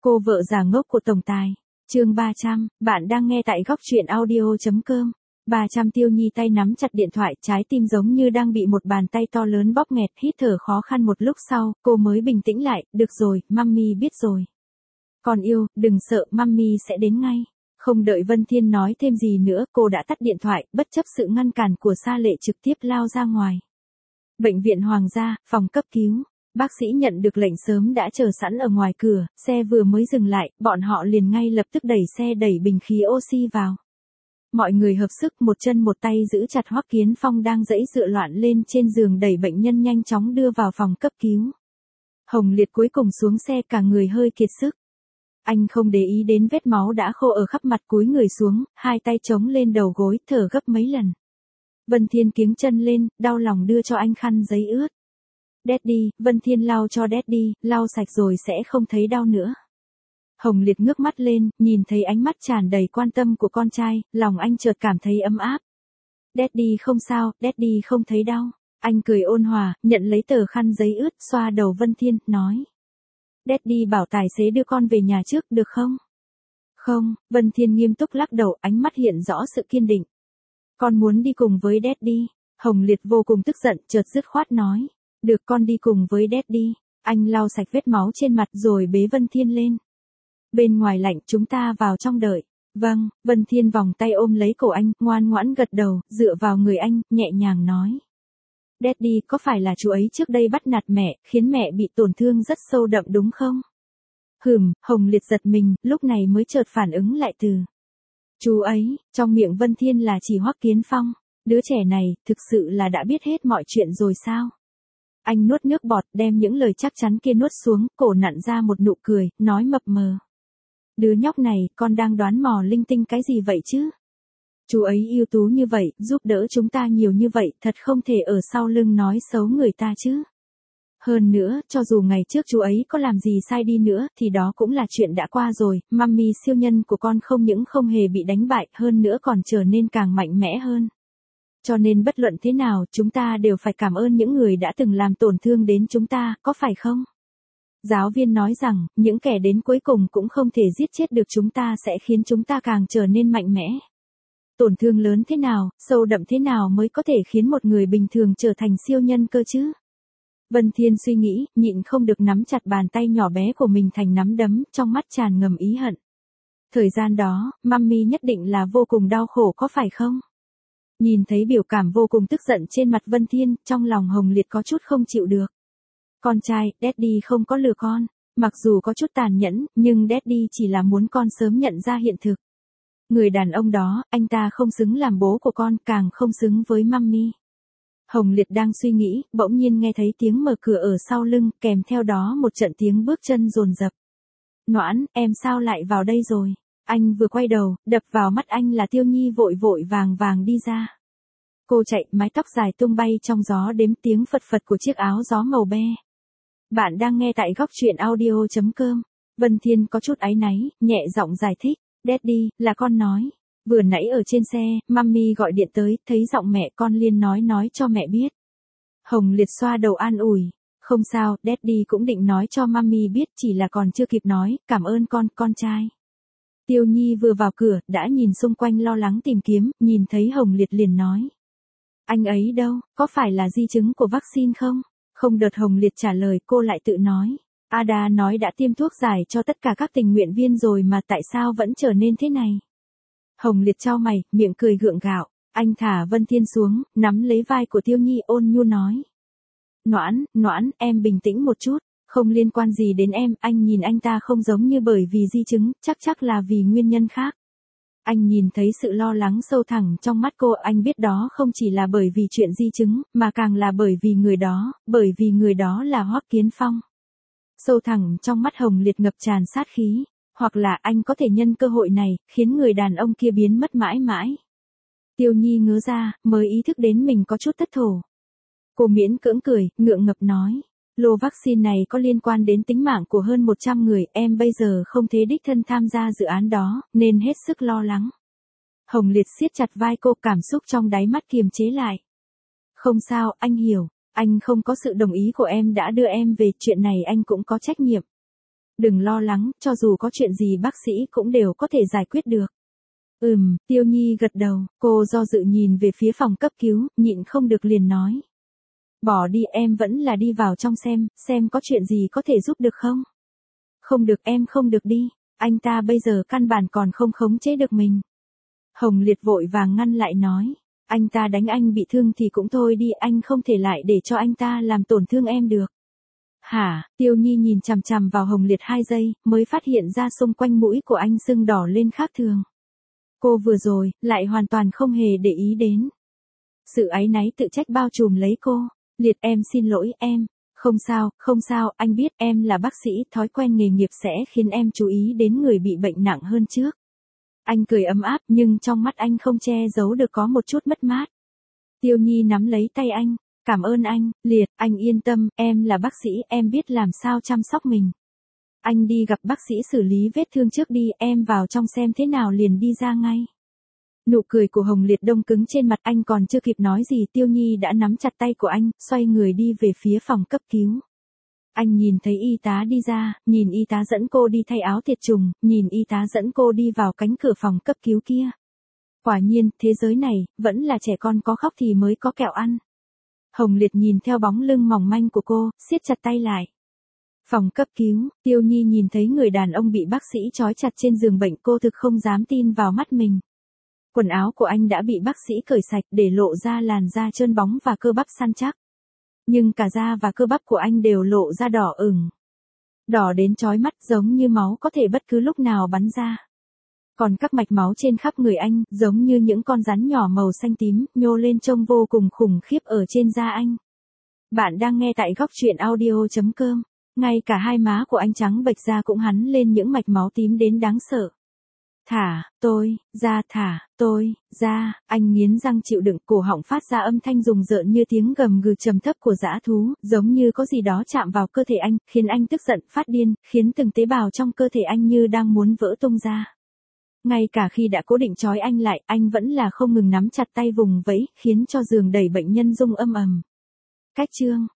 Cô vợ già ngốc của tổng tài. Chương 300, bạn đang nghe tại góc truyện audio.com. 300 Tiêu Nhi tay nắm chặt điện thoại, trái tim giống như đang bị một bàn tay to lớn bóp nghẹt, hít thở khó khăn một lúc sau, cô mới bình tĩnh lại, được rồi, Mummy biết rồi. Con yêu, đừng sợ, Mummy sẽ đến ngay. Không đợi Vân Thiên nói thêm gì nữa, cô đã tắt điện thoại, bất chấp sự ngăn cản của Sa Lệ trực tiếp lao ra ngoài. Bệnh viện Hoàng gia, phòng cấp cứu. Bác sĩ nhận được lệnh sớm đã chờ sẵn ở ngoài cửa, xe vừa mới dừng lại, bọn họ liền ngay lập tức đẩy xe đẩy bình khí oxy vào. Mọi người hợp sức một chân một tay giữ chặt Hoắc Kiến Phong đang giãy dựa loạn lên trên giường đẩy bệnh nhân nhanh chóng đưa vào phòng cấp cứu. Hồng Liệt cuối cùng xuống xe cả người hơi kiệt sức. Anh không để ý đến vết máu đã khô ở khắp mặt cúi người xuống, hai tay chống lên đầu gối thở gấp mấy lần. Vân Thiên kiếng chân lên, đau lòng đưa cho anh khăn giấy ướt. Daddy, Vân Thiên lau cho Daddy, lau sạch rồi sẽ không thấy đau nữa. Hồng Liệt ngước mắt lên, nhìn thấy ánh mắt tràn đầy quan tâm của con trai, lòng anh chợt cảm thấy ấm áp. Daddy không sao, Daddy không thấy đau. Anh cười ôn hòa, nhận lấy tờ khăn giấy ướt, xoa đầu Vân Thiên, nói. Daddy bảo tài xế đưa con về nhà trước, được không? Không, Vân Thiên nghiêm túc lắc đầu, ánh mắt hiện rõ sự kiên định. Con muốn đi cùng với Daddy. Hồng Liệt vô cùng tức giận, chợt dứt khoát nói. Được, con đi cùng với Daddy. Anh lau sạch vết máu trên mặt rồi bế Vân Thiên lên. Bên ngoài lạnh, chúng ta vào trong đợi. Vâng, Vân Thiên vòng tay ôm lấy cổ anh, ngoan ngoãn gật đầu, dựa vào người anh, nhẹ nhàng nói. Daddy, có phải là chú ấy trước đây bắt nạt mẹ, khiến mẹ bị tổn thương rất sâu đậm đúng không? Hồng Liệt giật mình, lúc này mới chợt phản ứng lại từ. Chú ấy, trong miệng Vân Thiên là chỉ Hoắc Kiến Phong. Đứa trẻ này, thực sự là đã biết hết mọi chuyện rồi sao? Anh nuốt nước bọt, đem những lời chắc chắn kia nuốt xuống, cổ nặn ra một nụ cười, nói mập mờ. Đứa nhóc này, con đang đoán mò linh tinh cái gì vậy chứ? Chú ấy ưu tú như vậy, giúp đỡ chúng ta nhiều như vậy, thật không thể ở sau lưng nói xấu người ta chứ. Hơn nữa, cho dù ngày trước chú ấy có làm gì sai đi nữa, thì đó cũng là chuyện đã qua rồi, Mummy siêu nhân của con không những không hề bị đánh bại, hơn nữa còn trở nên càng mạnh mẽ hơn. Cho nên bất luận thế nào, chúng ta đều phải cảm ơn những người đã từng làm tổn thương đến chúng ta, có phải không? Giáo viên nói rằng, những kẻ đến cuối cùng cũng không thể giết chết được chúng ta sẽ khiến chúng ta càng trở nên mạnh mẽ. Tổn thương lớn thế nào, sâu đậm thế nào mới có thể khiến một người bình thường trở thành siêu nhân cơ chứ? Vân Thiên suy nghĩ, nhịn không được nắm chặt bàn tay nhỏ bé của mình thành nắm đấm, trong mắt tràn ngầm ý hận. Thời gian đó, Mummy nhất định là vô cùng đau khổ có phải không? Nhìn thấy biểu cảm vô cùng tức giận trên mặt Vân Thiên, trong lòng Hồng Liệt có chút không chịu được. Con trai, Daddy không có lừa con. Mặc dù có chút tàn nhẫn, nhưng Daddy chỉ là muốn con sớm nhận ra hiện thực. Người đàn ông đó, anh ta không xứng làm bố của con, càng không xứng với Mummy. Hồng Liệt đang suy nghĩ, bỗng nhiên nghe thấy tiếng mở cửa ở sau lưng, kèm theo đó một trận tiếng bước chân dồn dập. Noãn, em sao lại vào đây rồi? Anh vừa quay đầu, đập vào mắt anh là Tiêu Nhi vội vội vàng vàng đi ra. Cô chạy, mái tóc dài tung bay trong gió đếm tiếng phật phật của chiếc áo gió màu be. Bạn đang nghe tại góc truyện audio.com. Vân Thiên có chút áy náy, nhẹ giọng giải thích. Daddy, là con nói. Vừa nãy ở trên xe, Mummy gọi điện tới, thấy giọng mẹ con liền nói cho mẹ biết. Hồng Liệt xoa đầu an ủi. Không sao, Daddy cũng định nói cho Mummy biết, chỉ là còn chưa kịp nói, cảm ơn con trai. Tiêu Nhi vừa vào cửa, đã nhìn xung quanh lo lắng tìm kiếm, nhìn thấy Hồng Liệt liền nói. Anh ấy đâu, có phải là di chứng của vaccine không? Không đợt Hồng Liệt trả lời, cô lại tự nói. Ada nói đã tiêm thuốc giải cho tất cả các tình nguyện viên rồi mà tại sao vẫn trở nên thế này? Hồng Liệt chau mày, miệng cười gượng gạo. Anh thả Vân Thiên xuống, nắm lấy vai của Tiêu Nhi ôn nhu nói. Noãn, em bình tĩnh một chút. Không liên quan gì đến em, anh nhìn anh ta không giống như bởi vì di chứng, chắc là vì nguyên nhân khác. Anh nhìn thấy sự lo lắng sâu thẳm trong mắt cô, anh biết đó không chỉ là bởi vì chuyện di chứng, mà càng là bởi vì người đó là Hoắc Kiến Phong. Sâu thẳm trong mắt Hồng Liệt ngập tràn sát khí, hoặc là anh có thể nhân cơ hội này, khiến người đàn ông kia biến mất mãi mãi. Tiêu Nhi ngớ ra, mới ý thức đến mình có chút thất thổ. Cô miễn cưỡng cười, ngượng ngập nói. Lô vaccine này có liên quan đến tính mạng của hơn 100 người, em bây giờ không thể đích thân tham gia dự án đó, nên hết sức lo lắng. Hồng Liệt siết chặt vai cô, cảm xúc trong đáy mắt kiềm chế lại. Không sao, anh hiểu, anh không có sự đồng ý của em đã đưa em về, chuyện này anh cũng có trách nhiệm. Đừng lo lắng, cho dù có chuyện gì bác sĩ cũng đều có thể giải quyết được. Tiêu Nhi gật đầu, cô do dự nhìn về phía phòng cấp cứu, nhịn không được liền nói. Bỏ đi, em vẫn là đi vào trong xem có chuyện gì có thể giúp được không? Không được, em không được đi, anh ta bây giờ căn bản còn không khống chế được mình. Hồng Liệt vội vàng ngăn lại nói, anh ta đánh anh bị thương thì cũng thôi đi, anh không thể lại để cho anh ta làm tổn thương em được. Hả? Tiêu Nhi nhìn chằm chằm vào Hồng Liệt 2 giây, mới phát hiện ra xung quanh mũi của anh sưng đỏ lên khác thường. Cô vừa rồi, lại hoàn toàn không hề để ý đến. Sự áy náy tự trách bao trùm lấy cô. Liệt, em xin lỗi em. Không sao, anh biết em là bác sĩ, thói quen nghề nghiệp sẽ khiến em chú ý đến người bị bệnh nặng hơn trước. Anh cười ấm áp nhưng trong mắt anh không che giấu được có một chút mất mát. Tiêu Nhi nắm lấy tay anh. Cảm ơn anh, Liệt, anh yên tâm, em là bác sĩ, em biết làm sao chăm sóc mình. Anh đi gặp bác sĩ xử lý vết thương trước đi, em vào trong xem thế nào liền đi ra ngay. Nụ cười của Hồng Liệt đông cứng trên mặt, anh còn chưa kịp nói gì Tiêu Nhi đã nắm chặt tay của anh, xoay người đi về phía phòng cấp cứu. Anh nhìn thấy y tá đi ra, nhìn y tá dẫn cô đi thay áo tiệt trùng, nhìn y tá dẫn cô đi vào cánh cửa phòng cấp cứu kia. Quả nhiên, thế giới này, vẫn là trẻ con có khóc thì mới có kẹo ăn. Hồng Liệt nhìn theo bóng lưng mỏng manh của cô, siết chặt tay lại. Phòng cấp cứu, Tiêu Nhi nhìn thấy người đàn ông bị bác sĩ trói chặt trên giường bệnh, cô thực không dám tin vào mắt mình. Quần áo của anh đã bị bác sĩ cởi sạch để lộ ra làn da trơn bóng và cơ bắp săn chắc. Nhưng cả da và cơ bắp của anh đều lộ ra đỏ ửng. Đỏ đến chói mắt giống như máu có thể bất cứ lúc nào bắn ra. Còn các mạch máu trên khắp người anh, giống như những con rắn nhỏ màu xanh tím, nhô lên trông vô cùng khủng khiếp ở trên da anh. Bạn đang nghe tại góc truyện audio.com. Ngay cả hai má của anh trắng bệch ra cũng hắn lên những mạch máu tím đến đáng sợ. Thả tôi ra, anh nghiến răng chịu đựng, cổ họng phát ra âm thanh rùng rợn như tiếng gầm gừ trầm thấp của dã thú, giống như có gì đó chạm vào cơ thể anh, khiến anh tức giận, phát điên, khiến từng tế bào trong cơ thể anh như đang muốn vỡ tung ra. Ngay cả khi đã cố định trói anh lại, anh vẫn là không ngừng nắm chặt tay vùng vẫy, khiến cho giường đầy bệnh nhân rung âm ầm. Cách chương